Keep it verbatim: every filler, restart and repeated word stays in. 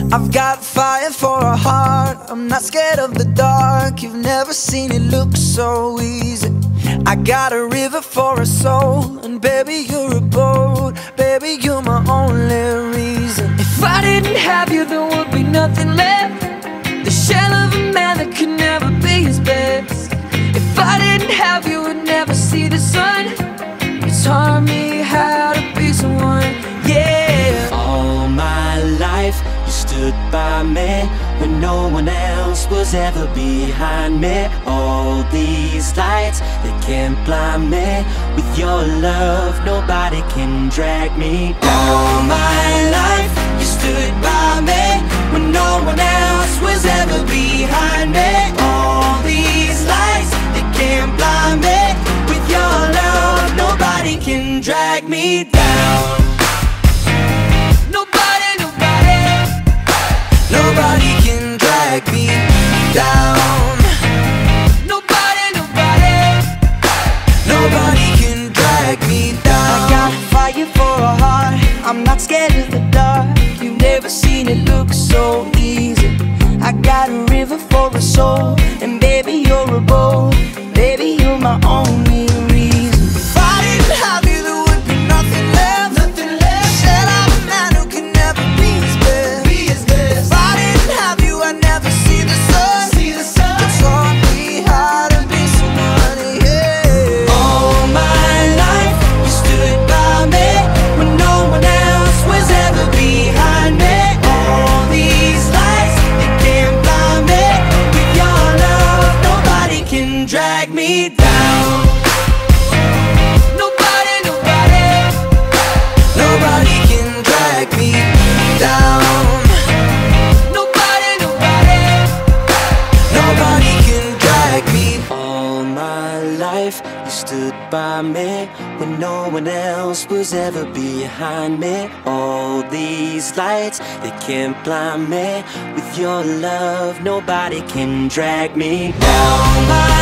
I've got fire for a heart, I'm not scared of the dark. You've never seen it look so easy. I got a river for a soul, and baby you're a boat. Baby you're my only reason. If I didn't have you there would be nothing left, the shell of a man that could never be his best. If I didn't have you would never see the sun. You taught me how to be someone, yeah. All my life you stood by me when no one else was ever behind me. All these lights, they can't blind me. With your love, nobody can drag me down. All my life, you stood by me when no one else was ever behind me. All these lights, they can't blind me. With your love, nobody can drag me down. Nobody can drag me down. Nobody, nobody, nobody can drag me down. I got fire for a heart, I'm not scared of the dark. You've never seen it look so easy. I got a river for a soul, and baby you're a boat. Baby you're my only reason. If I didn't have you there would be nothing left, nothing left. Said I'm a man who can never be his best. Be his best. If I didn't have you I'd never see the sun. See the sun. You taught me how to be somebody, yeah. All my life you stood by me when no one else was ever behind me. All these lights, they can't blind me. With your love, nobody can drag me down. Nobody, nobody, nobody can drag me down. Nobody, nobody, nobody can drag me. All my life you stood by me when no one else was ever behind me. All these lights, they can't blind me. With your love, nobody can drag me down. All my